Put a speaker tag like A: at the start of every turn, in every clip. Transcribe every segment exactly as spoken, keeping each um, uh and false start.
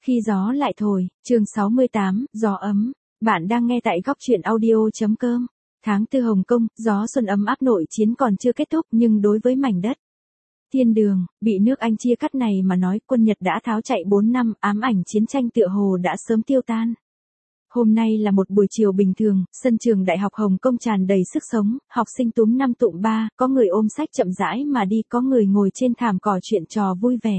A: Khi gió lại thổi, chương sáu mươi tám, gió ấm. Bạn đang nghe tại góc truyện audio.com. Tháng tư Hồng Kông, gió xuân ấm áp nội chiến còn chưa kết thúc nhưng đối với mảnh đất thiên đường, bị nước Anh chia cắt này mà nói quân Nhật đã tháo chạy bốn năm, ám ảnh chiến tranh tựa hồ đã sớm tiêu tan. Hôm nay là một buổi chiều bình thường, sân trường Đại học Hồng Kông tràn đầy sức sống, học sinh túm năm tụm ba, có người ôm sách chậm rãi mà đi, có người ngồi trên thảm cỏ chuyện trò vui vẻ.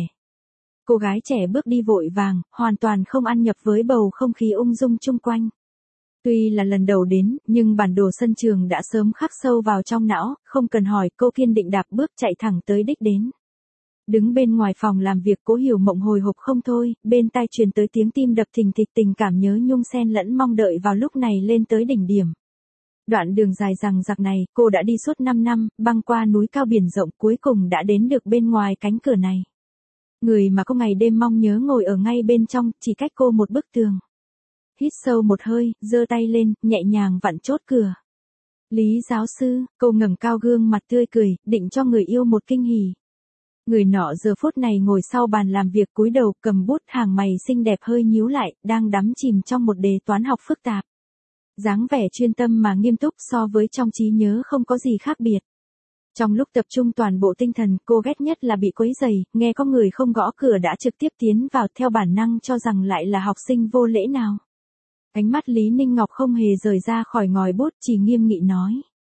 A: Cô gái trẻ bước đi vội vàng, hoàn toàn không ăn nhập với bầu không khí ung dung chung quanh. Tuy là lần đầu đến, nhưng bản đồ sân trường đã sớm khắc sâu vào trong não, không cần hỏi, cô kiên định đạp bước chạy thẳng tới đích đến. Đứng bên ngoài phòng làm việc, Cố Hiểu Mộng hồi hộp không thôi, bên tai truyền tới tiếng tim đập thình thịch, tình cảm nhớ nhung xen lẫn mong đợi vào lúc này lên tới đỉnh điểm. Đoạn đường dài dằng dặc này, cô đã đi suốt năm năm, băng qua núi cao biển rộng, cuối cùng đã đến được bên ngoài cánh cửa này. Người mà cô ngày đêm mong nhớ ngồi ở ngay bên trong, chỉ cách cô một bức tường. Hít sâu một hơi, giơ tay lên, nhẹ nhàng vặn chốt cửa. Lý giáo sư, cô ngẩng cao gương mặt tươi cười, định cho người yêu một kinh hỉ. Người nọ giờ phút này ngồi sau bàn làm việc cúi đầu cầm bút, hàng mày xinh đẹp hơi nhíu lại, đang đắm chìm trong một đề toán học phức tạp. Dáng vẻ chuyên tâm mà nghiêm túc, so với trong trí nhớ không có gì khác biệt. Trong lúc tập trung toàn bộ tinh thần, cô ghét nhất là bị quấy rầy, nghe có người không gõ cửa đã trực tiếp tiến vào, theo bản năng cho rằng lại là học sinh vô lễ nào. Ánh mắt Lý Ninh Ngọc không hề rời ra khỏi ngòi bút, chỉ nghiêm nghị nói.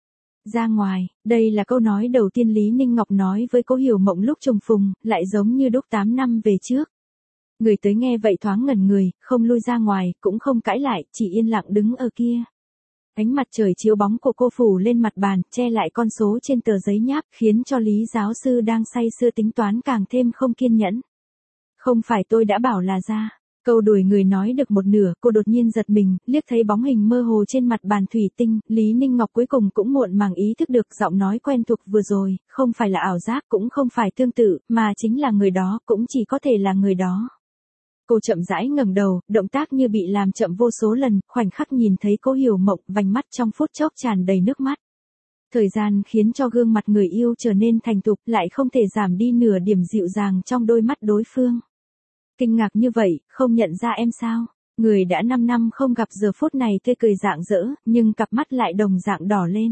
A: Ra ngoài, đây là câu nói đầu tiên Lý Ninh Ngọc nói với Cố Hiểu Mộng lúc trùng phùng, lại giống như đúc tám năm về trước. Người tới nghe vậy thoáng ngẩn người, không lui ra ngoài, cũng không cãi lại, chỉ yên lặng đứng ở kia. Ánh mặt trời chiếu bóng của cô phủ lên mặt bàn, che lại con số trên tờ giấy nháp, khiến cho Lý giáo sư đang say sưa tính toán càng thêm không kiên nhẫn. Không phải tôi đã bảo là ra. Câu đuổi người nói được một nửa, cô đột nhiên giật mình, liếc thấy bóng hình mơ hồ trên mặt bàn thủy tinh, Lý Ninh Ngọc cuối cùng cũng muộn màng ý thức được giọng nói quen thuộc vừa rồi, không phải là ảo giác, cũng không phải tương tự, mà chính là người đó, cũng chỉ có thể là người đó. Cô chậm rãi ngẩng đầu, động tác như bị làm chậm vô số lần, khoảnh khắc nhìn thấy Cố Hiểu Mộng, vành mắt trong phút chốc tràn đầy nước mắt. Thời gian khiến cho gương mặt người yêu trở nên thành thục, lại không thể giảm đi nửa điểm dịu dàng trong đôi mắt đối phương. Kinh ngạc như vậy, không nhận ra em sao? Người đã năm năm không gặp giờ phút này tươi cười rạng rỡ, nhưng cặp mắt lại đồng dạng đỏ lên.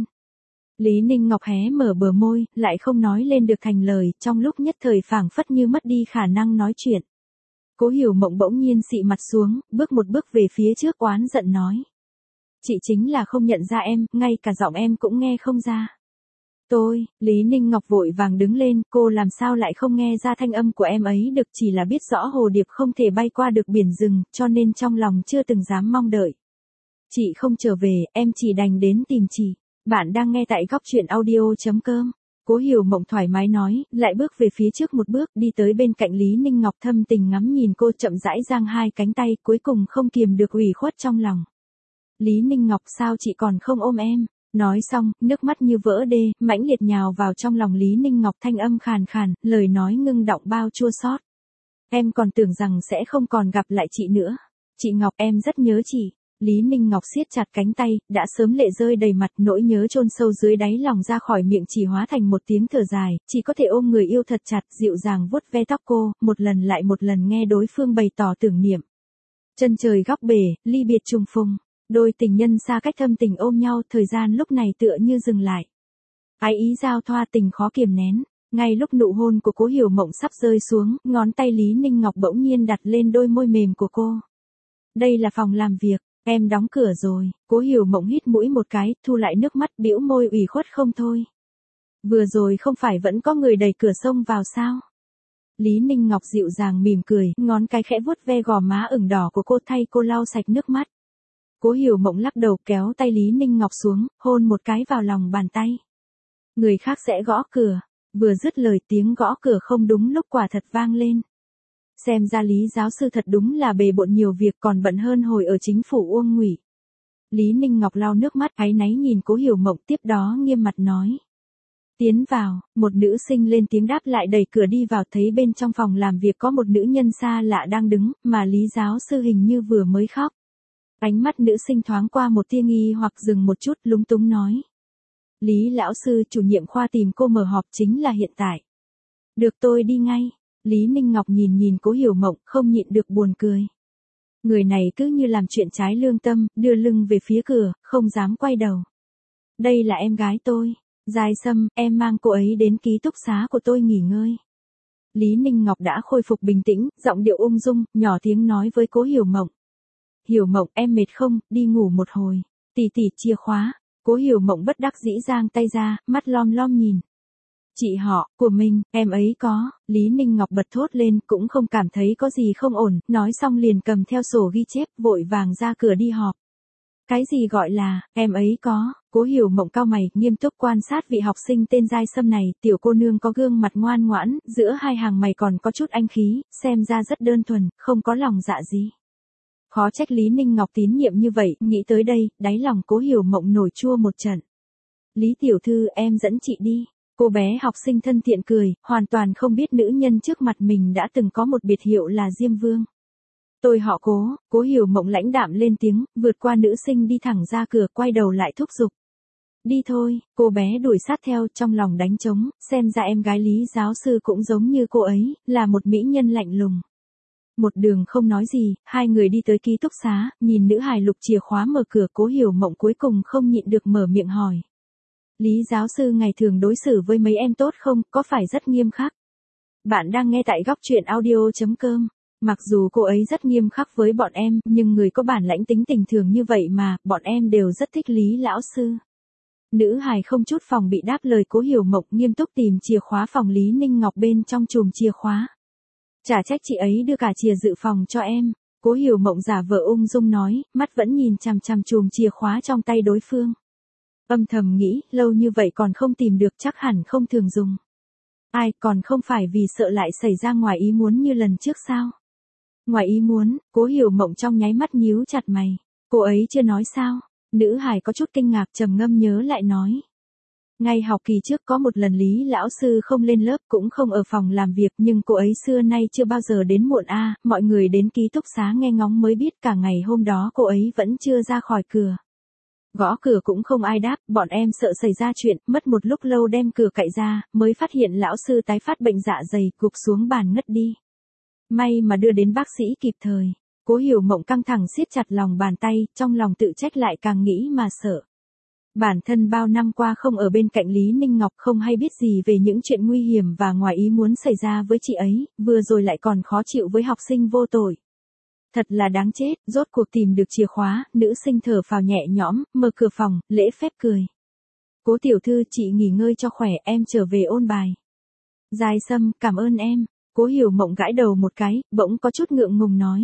A: Lý Ninh Ngọc hé mở bờ môi, lại không nói lên được thành lời, trong lúc nhất thời phảng phất như mất đi khả năng nói chuyện. Cố Hiểu Mộng bỗng nhiên xị mặt xuống, bước một bước về phía trước oán giận nói. Chị chính là không nhận ra em, ngay cả giọng em cũng nghe không ra. Tôi, Lý Ninh Ngọc vội vàng đứng lên, cô làm sao lại không nghe ra thanh âm của em ấy được, chỉ là biết rõ hồ điệp không thể bay qua được biển rừng, cho nên trong lòng chưa từng dám mong đợi. Chị không trở về, em chỉ đành đến tìm chị. Bạn đang nghe tại góc truyện audio.com. Cố Hiểu Mộng thoải mái nói, lại bước về phía trước một bước, đi tới bên cạnh Lý Ninh Ngọc, thâm tình ngắm nhìn cô, chậm rãi giang hai cánh tay, cuối cùng không kiềm được ủy khuất trong lòng. Lý Ninh Ngọc, sao chị còn không ôm em? Nói xong, nước mắt như vỡ đê, mãnh liệt nhào vào trong lòng Lý Ninh Ngọc, thanh âm khàn khàn, lời nói ngưng đọng bao chua xót. Em còn tưởng rằng sẽ không còn gặp lại chị nữa. Chị Ngọc, em rất nhớ chị. Lý Ninh Ngọc siết chặt cánh tay, đã sớm lệ rơi đầy mặt, nỗi nhớ chôn sâu dưới đáy lòng ra khỏi miệng chỉ hóa thành một tiếng thở dài, chỉ có thể ôm người yêu thật chặt, dịu dàng vuốt ve tóc cô, một lần lại một lần nghe đối phương bày tỏ tưởng niệm. Chân trời góc bể, ly biệt trùng phùng. Đôi tình nhân xa cách thâm tình ôm nhau, thời gian lúc này tựa như dừng lại. Ái ý giao thoa, tình khó kiềm nén. Ngay lúc nụ hôn của Cố Hiểu Mộng sắp rơi xuống, ngón tay Lý Ninh Ngọc bỗng nhiên đặt lên đôi môi mềm của cô. Đây là phòng làm việc, em đóng cửa rồi. Cố Hiểu Mộng hít mũi một cái, thu lại nước mắt, bĩu môi ủy khuất không thôi. Vừa rồi không phải vẫn có người đẩy cửa xông vào sao? Lý Ninh Ngọc dịu dàng mỉm cười, ngón cái khẽ vuốt ve gò má ửng đỏ của cô, thay cô lau sạch nước mắt. Cố Hiểu Mộng lắc đầu, kéo tay Lý Ninh Ngọc xuống, hôn một cái vào lòng bàn tay. Người khác sẽ gõ cửa. Vừa dứt lời, tiếng gõ cửa không đúng lúc quả thật vang lên. Xem ra Lý giáo sư thật đúng là bề bộn nhiều việc, còn bận hơn hồi ở chính phủ Uông Ngụy. Lý Ninh Ngọc lau nước mắt áy náy nhìn Cố Hiểu Mộng, tiếp đó nghiêm mặt nói. Tiến vào, một nữ sinh lên tiếng đáp lại, đẩy cửa đi vào, thấy bên trong phòng làm việc có một nữ nhân xa lạ đang đứng, mà Lý giáo sư hình như vừa mới khóc. Ánh mắt nữ sinh thoáng qua một tia nghi hoặc, dừng một chút, lúng túng nói. Lý lão sư, chủ nhiệm khoa tìm cô mở họp, chính là hiện tại. Được, tôi đi ngay. Lý Ninh Ngọc nhìn nhìn Cố Hiểu Mộng, không nhịn được buồn cười. Người này cứ như làm chuyện trái lương tâm, đưa lưng về phía cửa, không dám quay đầu. Đây là em gái tôi. Giai Sâm, em mang cô ấy đến ký túc xá của tôi nghỉ ngơi. Lý Ninh Ngọc đã khôi phục bình tĩnh, giọng điệu ung dung, nhỏ tiếng nói với Cố Hiểu Mộng. Hiểu Mộng, em mệt không, đi ngủ một hồi. Tỷ tỷ chìa khóa. Cố Hiểu Mộng bất đắc dĩ giang tay ra, mắt lom lom nhìn. Chị họ, của mình, em ấy có. Lý Ninh Ngọc bật thốt lên, cũng không cảm thấy có gì không ổn, nói xong liền cầm theo sổ ghi chép, vội vàng ra cửa đi họp. Cái gì gọi là, em ấy có. Cố Hiểu Mộng cau mày, nghiêm túc quan sát vị học sinh tên Giai Sâm này, tiểu cô nương có gương mặt ngoan ngoãn, giữa hai hàng mày còn có chút anh khí, xem ra rất đơn thuần, không có lòng dạ gì. Khó trách Lý Ninh Ngọc tín nhiệm như vậy, nghĩ tới đây, đáy lòng Cố Hiểu Mộng nổi chua một trận. Lý tiểu thư, em dẫn chị đi. Cô bé học sinh thân thiện cười, hoàn toàn không biết nữ nhân trước mặt mình đã từng có một biệt hiệu là Diêm Vương. Tôi họ Cố. Cố Hiểu Mộng lãnh đạm lên tiếng, vượt qua nữ sinh đi thẳng ra cửa, quay đầu lại thúc giục. Đi thôi. Cô bé đuổi sát theo, trong lòng đánh trống, xem ra em gái Lý giáo sư cũng giống như cô ấy, là một mỹ nhân lạnh lùng. Một đường không nói gì, hai người đi tới ký túc xá, nhìn nữ hài lục chìa khóa mở cửa. Cố Hiểu Mộng cuối cùng không nhịn được mở miệng hỏi. Lý giáo sư ngày thường đối xử với mấy em tốt không, có phải rất nghiêm khắc? Bạn đang nghe tại góc truyện audio.com. Mặc dù cô ấy rất nghiêm khắc với bọn em, nhưng người có bản lãnh tính tình thường như vậy mà, bọn em đều rất thích Lý lão sư. Nữ hài không chút phòng bị đáp lời Cố Hiểu Mộng, nghiêm túc tìm chìa khóa phòng Lý Ninh Ngọc bên trong chùm chìa khóa. Chả trách chị ấy đưa cả chìa dự phòng cho em. Cố Hiểu Mộng giả vờ ung dung nói, mắt vẫn nhìn chằm chằm chùm chìa khóa trong tay đối phương. Âm thầm nghĩ, lâu như vậy còn không tìm được, chắc hẳn không thường dùng. Ai, còn không phải vì sợ lại xảy ra ngoài ý muốn như lần trước sao? Ngoài ý muốn? Cố Hiểu Mộng trong nháy mắt nhíu chặt mày. Cô ấy chưa nói sao? Nữ hài có chút kinh ngạc, trầm ngâm nhớ lại nói. Ngay học kỳ trước có một lần Lý lão sư không lên lớp, cũng không ở phòng làm việc, nhưng cô ấy xưa nay chưa bao giờ đến muộn a. À, mọi người đến ký túc xá nghe ngóng mới biết cả ngày hôm đó cô ấy vẫn chưa ra khỏi cửa. Gõ cửa cũng không ai đáp, bọn em sợ xảy ra chuyện, mất một lúc lâu đem cửa cạy ra, mới phát hiện lão sư tái phát bệnh dạ dày, gục xuống bàn ngất đi. May mà đưa đến bác sĩ kịp thời. Cố Hiểu Mộng căng thẳng siết chặt lòng bàn tay, trong lòng tự trách lại càng nghĩ mà sợ. Bản thân bao năm qua không ở bên cạnh Lý Ninh Ngọc, không hay biết gì về những chuyện nguy hiểm và ngoài ý muốn xảy ra với chị ấy, vừa rồi lại còn khó chịu với học sinh vô tội. Thật là đáng chết, rốt cuộc tìm được chìa khóa, nữ sinh thở phào nhẹ nhõm, mở cửa phòng, lễ phép cười. Cố tiểu thư, chị nghỉ ngơi cho khỏe, em trở về ôn bài. Giai Sâm, cảm ơn em. Cố Hiểu Mộng gãi đầu một cái, bỗng có chút ngượng ngùng nói.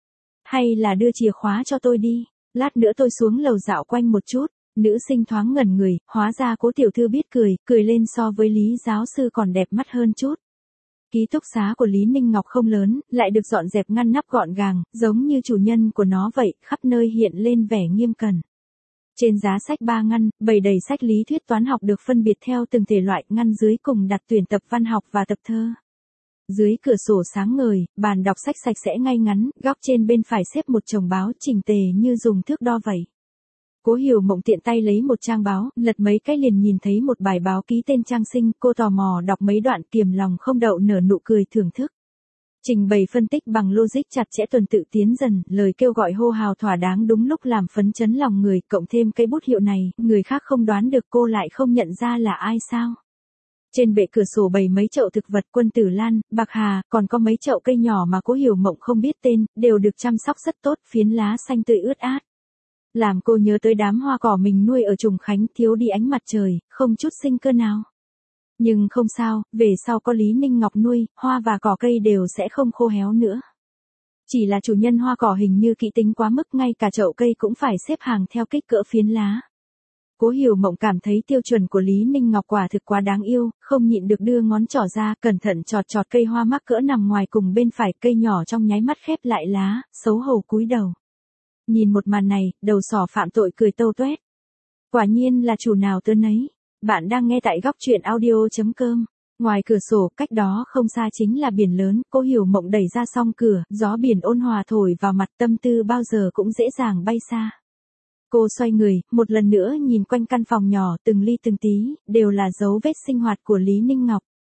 A: Hay là đưa chìa khóa cho tôi đi, lát nữa tôi xuống lầu dạo quanh một chút. Nữ sinh thoáng ngẩn người, hóa ra Cố tiểu thư biết cười, cười lên so với Lý giáo sư còn đẹp mắt hơn chút. Ký túc xá của Lý Ninh Ngọc không lớn, lại được dọn dẹp ngăn nắp gọn gàng, giống như chủ nhân của nó vậy, khắp nơi hiện lên vẻ nghiêm cẩn. Trên giá sách ba ngăn, bày đầy sách lý thuyết toán học được phân biệt theo từng thể loại, ngăn dưới cùng đặt tuyển tập văn học và tập thơ. Dưới cửa sổ sáng ngời, bàn đọc sách sạch sẽ ngay ngắn, góc trên bên phải xếp một chồng báo chỉnh tề như dùng thước đo vậy. Cố Hiểu Mộng tiện tay lấy một trang báo, lật mấy cái liền nhìn thấy một bài báo ký tên Trang Sinh, cô tò mò đọc mấy đoạn, kiềm lòng không đậu nở nụ cười thưởng thức. Trình bày phân tích bằng logic chặt chẽ, tuần tự tiến dần, lời kêu gọi hô hào thỏa đáng đúng lúc làm phấn chấn lòng người, cộng thêm cái bút hiệu này, người khác không đoán được cô lại không nhận ra là ai sao. Trên bệ cửa sổ bày mấy chậu thực vật, quân tử lan, bạc hà, còn có mấy chậu cây nhỏ mà Cố Hiểu Mộng không biết tên, đều được chăm sóc rất tốt, phiến lá xanh tươi ướt át. Làm cô nhớ tới đám hoa cỏ mình nuôi ở Trùng Khánh, thiếu đi ánh mặt trời, không chút sinh cơ nào. Nhưng không sao, về sau có Lý Ninh Ngọc nuôi, hoa và cỏ cây đều sẽ không khô héo nữa. Chỉ là chủ nhân hoa cỏ hình như kỹ tính quá mức, ngay cả chậu cây cũng phải xếp hàng theo kích cỡ phiến lá. Cố Hiểu Mộng cảm thấy tiêu chuẩn của Lý Ninh Ngọc quả thực quá đáng yêu, không nhịn được đưa ngón trỏ ra, cẩn thận chọt chọt cây hoa mắc cỡ nằm ngoài cùng bên phải, cây nhỏ trong nháy mắt khép lại lá, xấu hổ cúi đầu. Nhìn một màn này, đầu sỏ phạm tội cười tâu tuét. Quả nhiên là chủ nào tớ nấy. Bạn đang nghe tại góc truyện audio.com. Ngoài cửa sổ, cách đó không xa chính là biển lớn, Cố Hiểu Mộng đẩy ra song cửa, gió biển ôn hòa thổi vào mặt, tâm tư bao giờ cũng dễ dàng bay xa. Cô xoay người, một lần nữa nhìn quanh căn phòng nhỏ, từng ly từng tí, đều là dấu vết sinh hoạt của Lý Ninh Ngọc.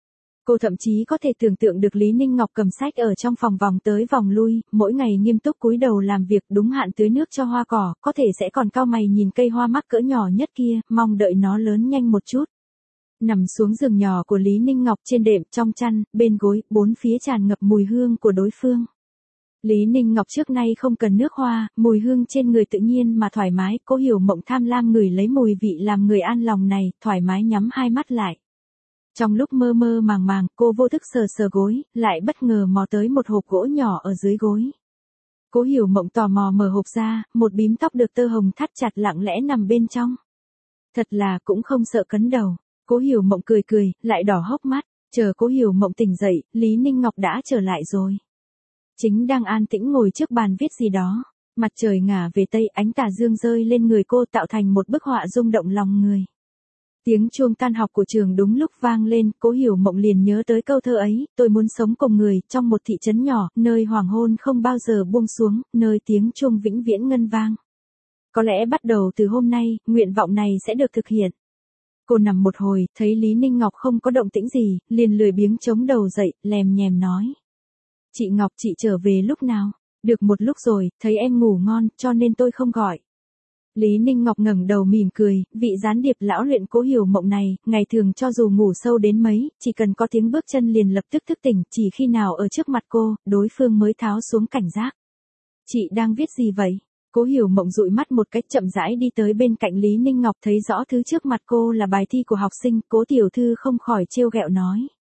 A: Cô thậm chí có thể tưởng tượng được Lý Ninh Ngọc cầm sách ở trong phòng vòng tới vòng lui, mỗi ngày nghiêm túc cúi đầu làm việc đúng hạn tưới nước cho hoa cỏ, có thể sẽ còn cau mày nhìn cây hoa mắc cỡ nhỏ nhất kia, mong đợi nó lớn nhanh một chút. Nằm xuống giường nhỏ của Lý Ninh Ngọc trên đệm, trong chăn, bên gối, bốn phía tràn ngập mùi hương của đối phương. Lý Ninh Ngọc trước nay không cần nước hoa, mùi hương trên người tự nhiên mà thoải mái, Cố Hiểu Mộng tham lam ngửi lấy mùi vị làm người an lòng này, thoải mái nhắm hai mắt lại. Trong lúc mơ mơ màng màng, cô vô thức sờ sờ gối, lại bất ngờ mò tới một hộp gỗ nhỏ ở dưới gối. Cố Hiểu Mộng tò mò mở hộp ra, một bím tóc được tơ hồng thắt chặt lặng lẽ nằm bên trong. Thật là cũng không sợ cấn đầu. Cố Hiểu Mộng cười cười, lại đỏ hốc mắt, chờ Cố Hiểu Mộng tỉnh dậy, Lý Ninh Ngọc đã trở lại rồi. Chính đang an tĩnh ngồi trước bàn viết gì đó, mặt trời ngả về tây, ánh tà dương rơi lên người cô tạo thành một bức họa rung động lòng người. Tiếng chuông tan học của trường đúng lúc vang lên, Cố Hiểu Mộng liền nhớ tới câu thơ ấy, tôi muốn sống cùng người, trong một thị trấn nhỏ, nơi hoàng hôn không bao giờ buông xuống, nơi tiếng chuông vĩnh viễn ngân vang. Có lẽ bắt đầu từ hôm nay, nguyện vọng này sẽ được thực hiện. Cô nằm một hồi, thấy Lý Ninh Ngọc không có động tĩnh gì, liền lười biếng chống đầu dậy, lèm nhèm nói. Chị Ngọc, chị trở về lúc nào? Được một lúc rồi, thấy em ngủ ngon, cho nên tôi không gọi. Lý Ninh Ngọc ngẩng đầu mỉm cười, vị gián điệp lão luyện Cố Hiểu Mộng này, ngày thường cho dù ngủ sâu đến mấy, chỉ cần có tiếng bước chân liền lập tức thức tỉnh, chỉ khi nào ở trước mặt cô, đối phương mới tháo xuống cảnh giác. Chị đang viết gì vậy? Cố Hiểu Mộng dụi mắt một cách chậm rãi đi tới bên cạnh Lý Ninh Ngọc, thấy rõ thứ trước mặt cô là bài thi của học sinh, Cố tiểu thư không khỏi trêu ghẹo nói.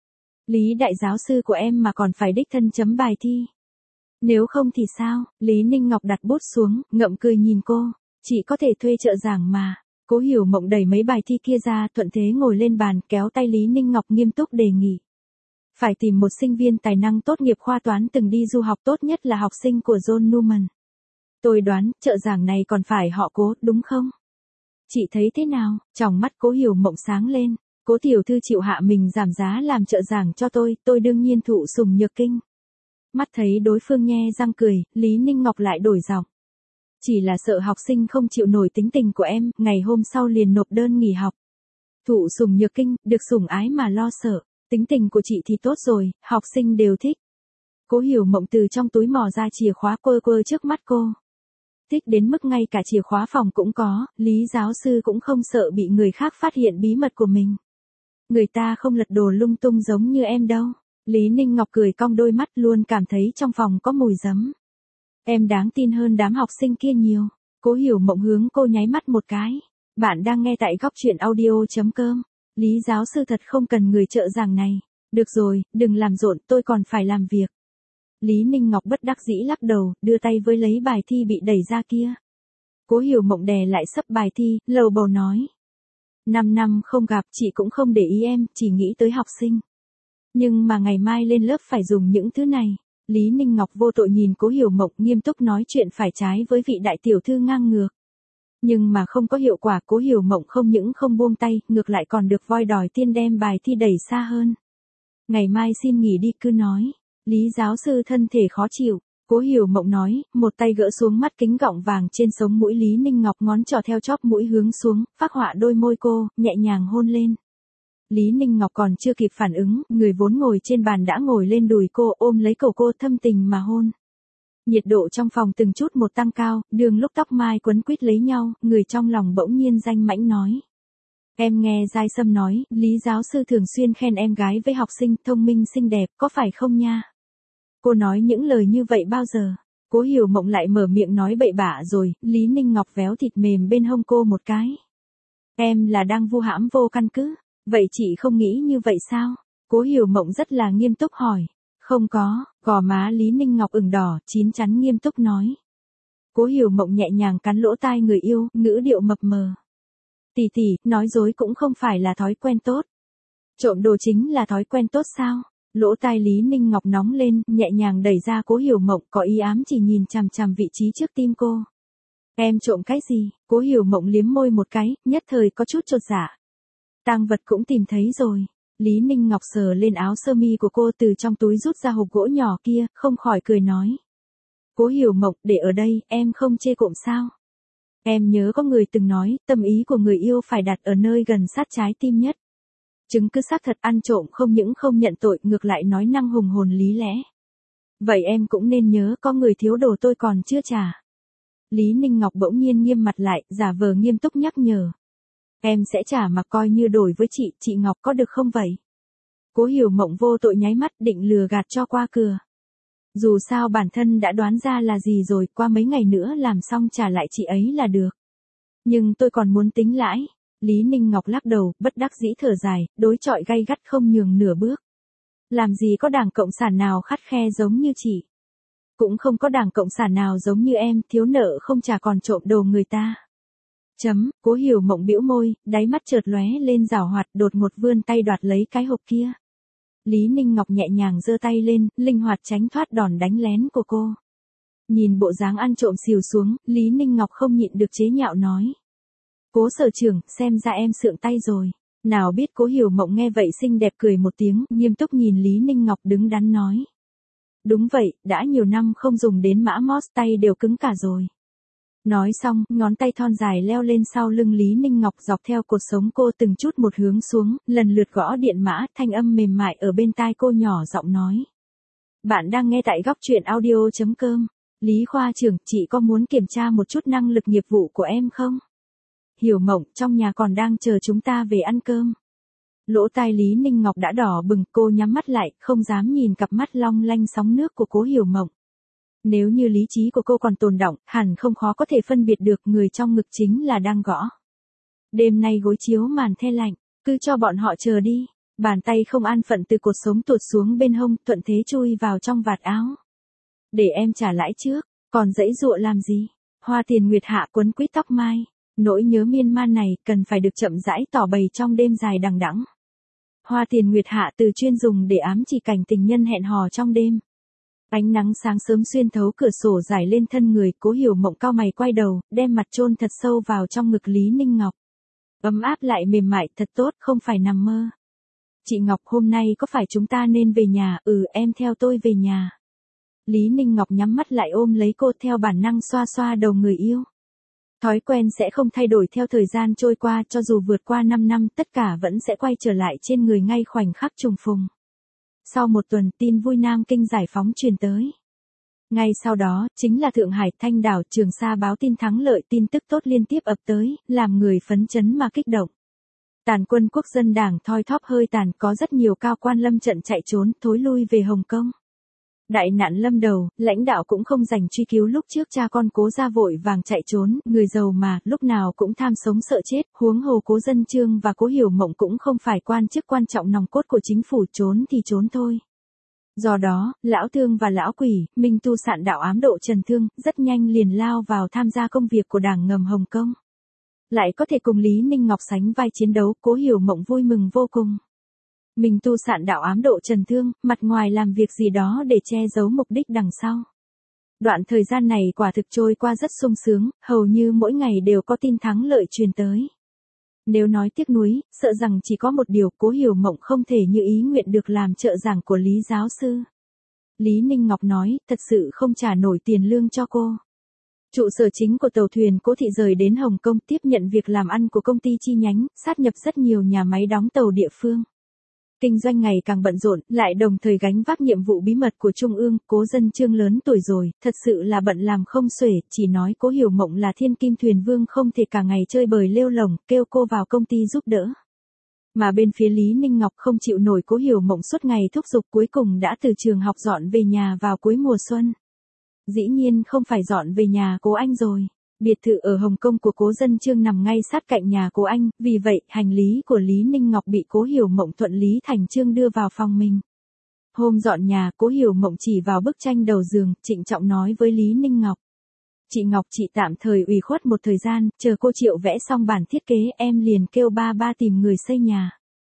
A: Lý đại giáo sư của em mà còn phải đích thân chấm bài thi. Nếu không thì sao? Lý Ninh Ngọc đặt bút xuống, ngậm cười nhìn cô. Chị có thể thuê trợ giảng mà. Cố Hiểu Mộng đẩy mấy bài thi kia ra, thuận thế ngồi lên bàn, kéo tay Lý Ninh Ngọc nghiêm túc đề nghị. Phải tìm một sinh viên tài năng tốt nghiệp khoa toán từng đi du học, tốt nhất là học sinh của John Newman. Tôi đoán, trợ giảng này còn phải họ Cố, đúng không? Chị thấy thế nào? Tròng mắt Cố Hiểu Mộng sáng lên. Cố tiểu thư chịu hạ mình giảm giá làm trợ giảng cho tôi, tôi đương nhiên thụ sủng nhược kinh. Mắt thấy đối phương nhe răng cười, Lý Ninh Ngọc lại đổi giọng. Chỉ là sợ học sinh không chịu nổi tính tình của em, ngày hôm sau liền nộp đơn nghỉ học. Thụ sủng nhược kinh, được sủng ái mà lo sợ, tính tình của chị thì tốt rồi, học sinh đều thích. Cố Hiểu Mộng từ trong túi mò ra chìa khóa quơ quơ trước mắt cô. Thích đến mức ngay cả chìa khóa phòng cũng có, Lý giáo sư cũng không sợ bị người khác phát hiện bí mật của mình. Người ta không lật đồ lung tung giống như em đâu. Lý Ninh Ngọc cười cong đôi mắt, luôn cảm thấy trong phòng có mùi giấm. Em đáng tin hơn đám học sinh kia nhiều. Cố Hiểu Mộng hướng cô nháy mắt một cái. Bạn đang nghe tại góc truyện audio chấm com. Lý giáo sư thật không cần người trợ giảng này. Được rồi, đừng làm rộn, tôi còn phải làm việc. Lý Ninh Ngọc bất đắc dĩ lắc đầu, đưa tay với lấy bài thi bị đẩy ra kia. Cố Hiểu Mộng đè lại sấp bài thi, lầu bầu nói. Năm năm không gặp, chị cũng không để ý em, chỉ nghĩ tới học sinh. Nhưng mà ngày mai lên lớp phải dùng những thứ này. Lý Ninh Ngọc vô tội nhìn Cố Hiểu Mộng, nghiêm túc nói chuyện phải trái với vị đại tiểu thư ngang ngược. Nhưng mà không có hiệu quả, Cố Hiểu Mộng không những không buông tay, ngược lại còn được voi đòi tiên đem bài thi đẩy xa hơn. Ngày mai xin nghỉ đi, cứ nói. Lý giáo sư thân thể khó chịu. Cố Hiểu Mộng nói, một tay gỡ xuống mắt kính gọng vàng trên sống mũi Lý Ninh Ngọc, ngón trỏ theo chóp mũi hướng xuống, phác họa đôi môi cô, nhẹ nhàng hôn lên. Lý Ninh Ngọc còn chưa kịp phản ứng, người vốn ngồi trên bàn đã ngồi lên đùi cô, ôm lấy cổ cô thâm tình mà hôn. Nhiệt độ trong phòng từng chút một tăng cao, đường lúc tóc mai quấn quýt lấy nhau, người trong lòng bỗng nhiên danh mãnh nói. Em nghe Giai Sâm nói, Lý giáo sư thường xuyên khen em gái với học sinh, thông minh xinh đẹp, có phải không nha? Cô nói những lời như vậy bao giờ? Cố Hiểu Mộng lại mở miệng nói bậy bạ rồi, Lý Ninh Ngọc véo thịt mềm bên hông cô một cái. Em là đang vu hãm vô căn cứ, vậy chị không nghĩ như vậy sao? Cố Hiểu Mộng rất là nghiêm túc hỏi. Không có, gò má Lý Ninh Ngọc ửng đỏ, chín chắn nghiêm túc nói. Cố Hiểu Mộng nhẹ nhàng cắn lỗ tai người yêu, ngữ điệu mập mờ. Tỷ tỷ, nói dối cũng không phải là thói quen tốt. Trộm đồ chính là thói quen tốt sao? Lỗ tai Lý Ninh Ngọc nóng lên, nhẹ nhàng đẩy ra Cố Hiểu Mộng, có ý ám chỉ nhìn chằm chằm vị trí trước tim cô. Em trộm cái gì? Cố Hiểu Mộng liếm môi một cái, nhất thời có chút chột dạ. Tang vật cũng tìm thấy rồi. Lý Ninh Ngọc sờ lên áo sơ mi của cô, từ trong túi rút ra hộp gỗ nhỏ kia, không khỏi cười nói. Cố Hiểu Mộng, để ở đây, em không chê cộm sao? Em nhớ có người từng nói, tâm ý của người yêu phải đặt ở nơi gần sát trái tim nhất. Chứng cứ xác thật, ăn trộm không những không nhận tội ngược lại nói năng hùng hồn lý lẽ. Vậy em cũng nên nhớ có người thiếu đồ tôi còn chưa trả. Lý Ninh Ngọc bỗng nhiên nghiêm mặt lại, giả vờ nghiêm túc nhắc nhở. Em sẽ trả mà coi như đổi với chị, chị Ngọc có được không vậy? Cố Hiểu Mộng vô tội nháy mắt định lừa gạt cho qua cửa. Dù sao bản thân đã đoán ra là gì rồi, qua mấy ngày nữa làm xong trả lại chị ấy là được. Nhưng tôi còn muốn tính lãi. Lý Ninh Ngọc lắc đầu, bất đắc dĩ thở dài, đối chọi gay gắt không nhường nửa bước. Làm gì có đảng Cộng sản nào khắt khe giống như chị. Cũng không có đảng Cộng sản nào giống như em, thiếu nợ không trả còn trộm đồ người ta. Chấm, Cố Hiểu Mộng bĩu môi, đáy mắt chợt lóe lên giảo hoạt, đột ngột vươn tay đoạt lấy cái hộp kia. Lý Ninh Ngọc nhẹ nhàng giơ tay lên, linh hoạt tránh thoát đòn đánh lén của cô. Nhìn bộ dáng ăn trộm xìu xuống, Lý Ninh Ngọc không nhịn được chế nhạo nói. Cố sở trưởng, xem ra em sượng tay rồi. Nào biết Cố Hiểu Mộng nghe vậy xinh đẹp cười một tiếng, nghiêm túc nhìn Lý Ninh Ngọc đứng đắn nói. Đúng vậy, đã nhiều năm không dùng đến mã mouse tay đều cứng cả rồi. Nói xong, ngón tay thon dài leo lên sau lưng Lý Ninh Ngọc dọc theo cột sống cô từng chút một hướng xuống, lần lượt gõ điện mã, thanh âm mềm mại ở bên tai cô nhỏ giọng nói. Bạn đang nghe tại góc truyện audio.com. Lý khoa trưởng, chị có muốn kiểm tra một chút năng lực nghiệp vụ của em không? Hiểu Mộng, trong nhà còn đang chờ chúng ta về ăn cơm. Lỗ tai Lý Ninh Ngọc đã đỏ bừng, cô nhắm mắt lại, không dám nhìn cặp mắt long lanh sóng nước của Cố Hiểu Mộng. Nếu như lý trí của cô còn tồn đọng, hẳn không khó có thể phân biệt được người trong ngực chính là đang gõ. Đêm nay gối chiếu màn the lạnh, cứ cho bọn họ chờ đi. Bàn tay không an phận từ cột sống tuột xuống bên hông, thuận thế chui vào trong vạt áo. Để em trả lãi trước, còn dãy dụa làm gì? Hoa Tiền Nguyệt hạ quấn quýt tóc mai. Nỗi nhớ miên man này cần phải được chậm rãi tỏ bày trong đêm dài đằng đẵng. Hoa Tiền Nguyệt hạ từ chuyên dùng để ám chỉ cảnh tình nhân hẹn hò trong đêm. Ánh nắng sáng sớm xuyên thấu cửa sổ rải lên thân người, Cố Hiểu Mộng cau mày quay đầu, đem mặt chôn thật sâu vào trong ngực Lý Ninh Ngọc. Ấm áp lại mềm mại, thật tốt, không phải nằm mơ. Chị Ngọc, hôm nay có phải chúng ta nên về nhà? Ừ, em theo tôi về nhà. Lý Ninh Ngọc nhắm mắt lại ôm lấy cô, theo bản năng xoa xoa đầu người yêu. Thói quen sẽ không thay đổi theo thời gian trôi qua, cho dù vượt qua năm năm, tất cả vẫn sẽ quay trở lại trên người ngay khoảnh khắc trùng phùng. Sau một tuần, tin vui Nam Kinh giải phóng truyền tới. Ngay sau đó, chính là Thượng Hải, Thanh Đảo, Trường Sa báo tin thắng lợi, tin tức tốt liên tiếp ập tới, làm người phấn chấn mà kích động. Tàn quân Quốc dân Đảng thoi thóp hơi tàn, có rất nhiều cao quan lâm trận chạy trốn, thối lui về Hồng Kông. Đại nạn lâm đầu, lãnh đạo cũng không dành truy cứu lúc trước cha con Cố gia vội vàng chạy trốn, người giàu mà, lúc nào cũng tham sống sợ chết, huống hồ Cố Dân Trương và Cố Hiểu Mộng cũng không phải quan chức quan trọng nòng cốt của chính phủ, trốn thì trốn thôi. Do đó, lão Thương và lão Quỷ, Minh Tu sạn đạo ám độ Trần Thương, rất nhanh liền lao vào tham gia công việc của Đảng ngầm Hồng Kông. Lại có thể cùng Lý Ninh Ngọc sánh vai chiến đấu, Cố Hiểu Mộng vui mừng vô cùng. Mình tu sạn đạo ám độ Trần Thương, mặt ngoài làm việc gì đó để che giấu mục đích đằng sau. Đoạn thời gian này quả thực trôi qua rất sung sướng, hầu như mỗi ngày đều có tin thắng lợi truyền tới. Nếu nói tiếc nuối, sợ rằng chỉ có một điều, Cố Hiểu Mộng không thể như ý nguyện được làm trợ giảng của Lý giáo sư. Lý Ninh Ngọc nói, thật sự không trả nổi tiền lương cho cô. Trụ sở chính của tàu thuyền Cố Thị rời đến Hồng Kông, tiếp nhận việc làm ăn của công ty chi nhánh, sát nhập rất nhiều nhà máy đóng tàu địa phương. Kinh doanh ngày càng bận rộn, lại đồng thời gánh vác nhiệm vụ bí mật của Trung ương. Cố Dân Trương lớn tuổi rồi, thật sự là bận làm không xuể, chỉ nói Cố Hiểu Mộng là thiên kim thuyền vương không thể cả ngày chơi bời lêu lổng, kêu cô vào công ty giúp đỡ. Mà bên phía Lý Ninh Ngọc không chịu nổi Cố Hiểu Mộng suốt ngày thúc giục, cuối cùng đã từ trường học dọn về nhà vào cuối mùa xuân. Dĩ nhiên không phải dọn về nhà Cố Anh rồi. Biệt thự ở Hồng Kông của Cố Dân Trương nằm ngay sát cạnh nhà Cố Anh, vì vậy, hành lý của Lý Ninh Ngọc bị Cố Hiểu Mộng thuận lý thành chương đưa vào phòng mình. Hôm dọn nhà, Cố Hiểu Mộng chỉ vào bức tranh đầu giường, trịnh trọng nói với Lý Ninh Ngọc. Chị Ngọc, chị tạm thời ủy khuất một thời gian, chờ cô Triệu vẽ xong bản thiết kế, em liền kêu ba ba tìm người xây nhà.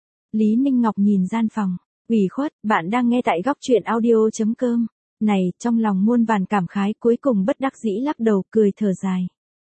A: Lý Ninh Ngọc nhìn gian phòng, ủy khuất, bạn đang nghe tại góc truyện audio.com. Này, trong lòng muôn vàn cảm khái, cuối cùng bất đắc dĩ lắc đầu, cười thở dài.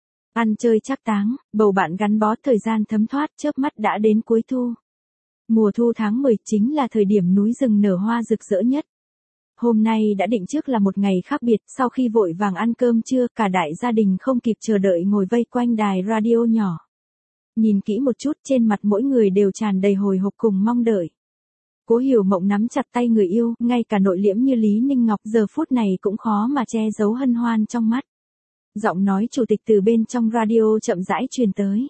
A: Ăn chơi chắc táng, bầu bạn gắn bó, thời gian thấm thoát, chớp mắt đã đến cuối thu. Mùa thu tháng mười chính là thời điểm núi rừng nở hoa rực rỡ nhất. Hôm nay đã định trước là một ngày khác biệt, sau khi vội vàng ăn cơm trưa, cả đại gia đình không kịp chờ đợi ngồi vây quanh đài radio nhỏ. Nhìn kỹ một chút, trên mặt mỗi người đều tràn đầy hồi hộp cùng mong đợi. Cố Hiểu Mộng nắm chặt tay người yêu, ngay cả nội liễm như Lý Ninh Ngọc giờ phút này cũng khó mà che giấu hân hoan trong mắt. Giọng nói chủ tịch từ bên trong radio chậm rãi truyền tới.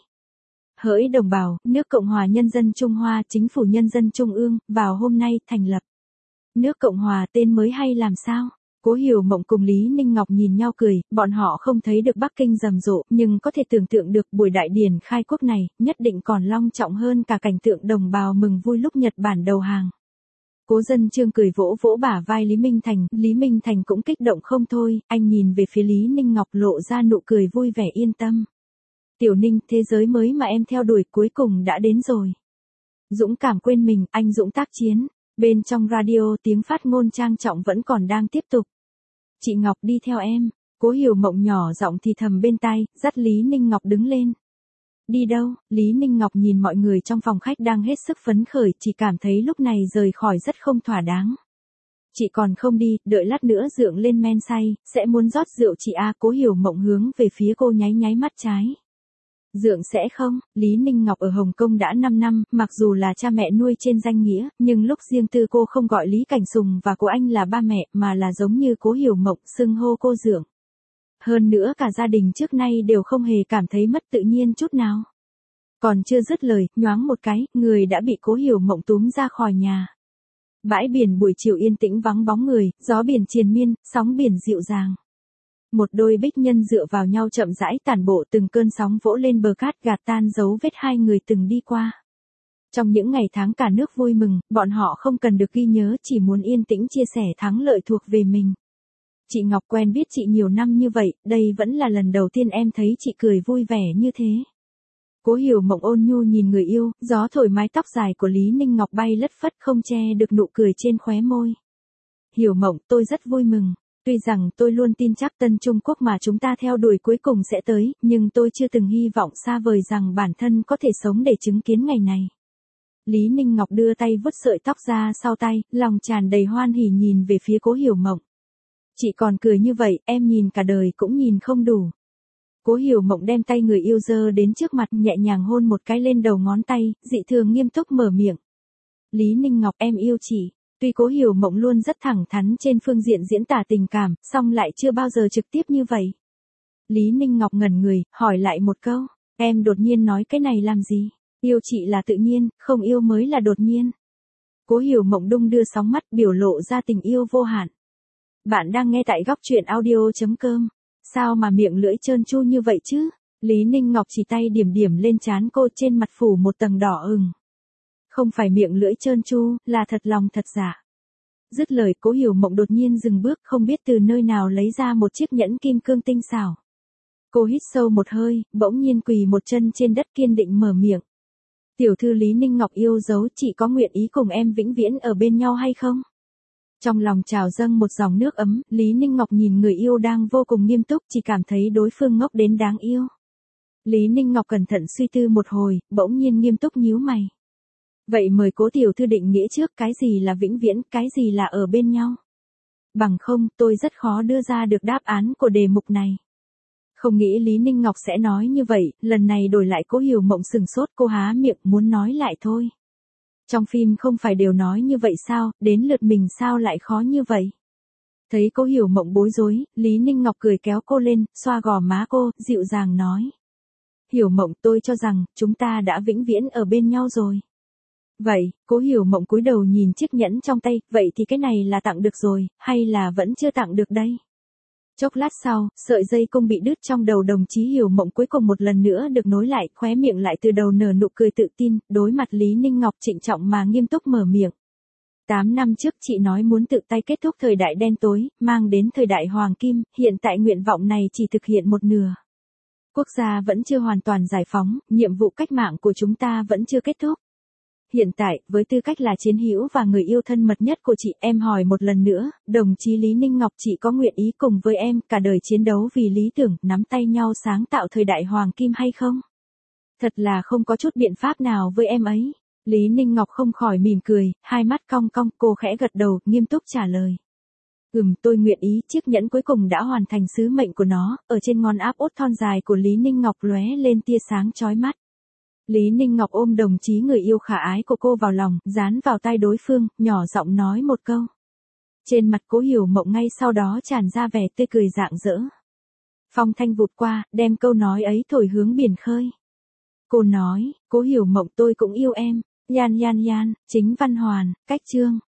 A: Hỡi đồng bào, nước Cộng hòa Nhân dân Trung Hoa, Chính phủ Nhân dân Trung ương, vào hôm nay thành lập. Nước Cộng hòa tên mới hay làm sao? Cố Hiểu Mộng cùng Lý Ninh Ngọc nhìn nhau cười, bọn họ không thấy được Bắc Kinh rầm rộ, nhưng có thể tưởng tượng được buổi đại điển khai quốc này, nhất định còn long trọng hơn cả cảnh tượng đồng bào mừng vui lúc Nhật Bản đầu hàng. Cố Dân Trương cười vỗ vỗ bả vai Lý Minh Thành, Lý Minh Thành cũng kích động không thôi, anh nhìn về phía Lý Ninh Ngọc lộ ra nụ cười vui vẻ yên tâm. Tiểu Ninh, thế giới mới mà em theo đuổi cuối cùng đã đến rồi. Dũng cảm quên mình, anh dũng tác chiến. Bên trong radio tiếng phát ngôn trang trọng vẫn còn đang tiếp tục. Chị Ngọc đi theo em. Cố Hiểu Mộng nhỏ giọng thì thầm bên tai, dắt Lý Ninh Ngọc đứng lên. Đi đâu? Lý Ninh Ngọc nhìn mọi người trong phòng khách đang hết sức phấn khởi, chỉ cảm thấy lúc này rời khỏi rất không thỏa đáng. Chị còn không đi, đợi lát nữa dượng lên men say, sẽ muốn rót rượu chị à. Cố Hiểu Mộng hướng về phía cô nháy nháy mắt trái. Dượng sẽ không, Lý Ninh Ngọc ở Hồng Kông đã năm năm, mặc dù là cha mẹ nuôi trên danh nghĩa, nhưng lúc riêng tư cô không gọi Lý Cảnh Sùng và cô anh là ba mẹ, mà là giống như Cố Hiểu Mộng xưng hô cô dượng. Hơn nữa cả gia đình trước nay đều không hề cảm thấy mất tự nhiên chút nào. Còn chưa dứt lời, nhoáng một cái, người đã bị Cố Hiểu Mộng túm ra khỏi nhà. Bãi biển buổi chiều yên tĩnh vắng bóng người, gió biển triền miên, sóng biển dịu dàng. Một đôi bích nhân dựa vào nhau chậm rãi tản bộ, từng cơn sóng vỗ lên bờ cát gạt tan dấu vết hai người từng đi qua. Trong những ngày tháng cả nước vui mừng, bọn họ không cần được ghi nhớ, chỉ muốn yên tĩnh chia sẻ thắng lợi thuộc về mình. Chị Ngọc quen biết chị nhiều năm như vậy, đây vẫn là lần đầu tiên em thấy chị cười vui vẻ như thế. Cố Hiểu Mộng ôn nhu nhìn người yêu, gió thổi mái tóc dài của Lý Ninh Ngọc bay lất phất không che được nụ cười trên khóe môi. Hiểu Mộng, tôi rất vui mừng. Tuy rằng tôi luôn tin chắc Tân Trung Quốc mà chúng ta theo đuổi cuối cùng sẽ tới, nhưng tôi chưa từng hy vọng xa vời rằng bản thân có thể sống để chứng kiến ngày này. Lý Ninh Ngọc đưa tay vứt sợi tóc ra sau tay, lòng tràn đầy hoan hỉ nhìn về phía Cố Hiểu Mộng. Chị còn cười như vậy, em nhìn cả đời cũng nhìn không đủ. Cố Hiểu Mộng đem tay người yêu giơ đến trước mặt, nhẹ nhàng hôn một cái lên đầu ngón tay, dị thường nghiêm túc mở miệng. Lý Ninh Ngọc, em yêu chị. Tuy Cố Hiểu Mộng luôn rất thẳng thắn trên phương diện diễn tả tình cảm, song lại chưa bao giờ trực tiếp như vậy. Lý Ninh Ngọc ngẩn người, hỏi lại một câu, em đột nhiên nói cái này làm gì? Yêu chị là tự nhiên, không yêu mới là đột nhiên. Cố Hiểu Mộng đung đưa sóng mắt, biểu lộ ra tình yêu vô hạn. Bạn đang nghe tại góc truyện audio chấm com. Sao mà miệng lưỡi trơn tru như vậy chứ? Lý Ninh Ngọc chỉ tay điểm điểm lên trán cô, trên mặt phủ một tầng đỏ ửng. Không phải miệng lưỡi trơn tru, là thật lòng thật giả. Dứt lời, Cố Hiểu Mộng đột nhiên dừng bước, không biết từ nơi nào lấy ra một chiếc nhẫn kim cương tinh xảo. Cô hít sâu một hơi, bỗng nhiên quỳ một chân trên đất kiên định mở miệng. Tiểu thư Lý Ninh Ngọc yêu dấu, chị có nguyện ý cùng em vĩnh viễn ở bên nhau hay không? Trong lòng trào dâng một dòng nước ấm, Lý Ninh Ngọc nhìn người yêu đang vô cùng nghiêm túc, chỉ cảm thấy đối phương ngốc đến đáng yêu. Lý Ninh Ngọc cẩn thận suy tư một hồi, bỗng nhiên nghiêm túc nhíu mày. Vậy mời Cố tiểu thư định nghĩa trước, cái gì là vĩnh viễn, cái gì là ở bên nhau? Bằng không, tôi rất khó đưa ra được đáp án của đề mục này. Không nghĩ Lý Ninh Ngọc sẽ nói như vậy, lần này đổi lại Cố Hiểu Mộng sừng sốt, cô há miệng muốn nói lại thôi. Trong phim không phải đều nói như vậy sao, đến lượt mình sao lại khó như vậy? Thấy Cố Hiểu Mộng bối rối, Lý Ninh Ngọc cười kéo cô lên, xoa gò má cô, dịu dàng nói. Hiểu Mộng, tôi cho rằng, chúng ta đã vĩnh viễn ở bên nhau rồi. Vậy, Cố Hiểu Mộng cúi đầu nhìn chiếc nhẫn trong tay, vậy thì cái này là tặng được rồi, hay là vẫn chưa tặng được đây? Chốc lát sau, sợi dây cung bị đứt trong đầu đồng chí Hiểu Mộng cuối cùng một lần nữa được nối lại, khóe miệng lại từ đầu nở nụ cười tự tin, đối mặt Lý Ninh Ngọc trịnh trọng mà nghiêm túc mở miệng. Tám năm trước chị nói muốn tự tay kết thúc thời đại đen tối, mang đến thời đại hoàng kim, hiện tại nguyện vọng này chỉ thực hiện một nửa. Quốc gia vẫn chưa hoàn toàn giải phóng, nhiệm vụ cách mạng của chúng ta vẫn chưa kết thúc. Hiện tại, với tư cách là chiến hữu và người yêu thân mật nhất của chị, em hỏi một lần nữa, đồng chí Lý Ninh Ngọc, chị có nguyện ý cùng với em cả đời chiến đấu vì lý tưởng, nắm tay nhau sáng tạo thời đại hoàng kim hay không? Thật là không có chút biện pháp nào với em ấy. Lý Ninh Ngọc không khỏi mỉm cười, hai mắt cong cong, cô khẽ gật đầu, nghiêm túc trả lời. Ừm, tôi nguyện ý. Chiếc nhẫn cuối cùng đã hoàn thành sứ mệnh của nó, ở trên ngón áp út thon dài của Lý Ninh Ngọc lóe lên tia sáng chói mắt. Lý Ninh Ngọc ôm đồng chí người yêu khả ái của cô vào lòng, dán vào tai đối phương, nhỏ giọng nói một câu. Trên mặt Cố Hiểu Mộng ngay sau đó tràn ra vẻ tươi cười rạng rỡ. Phong thanh vụt qua, đem câu nói ấy thổi hướng biển khơi. Cô nói, Cố Hiểu Mộng tôi cũng yêu em, Yan Yan Yan, Chính Văn Hoàn, cách chương.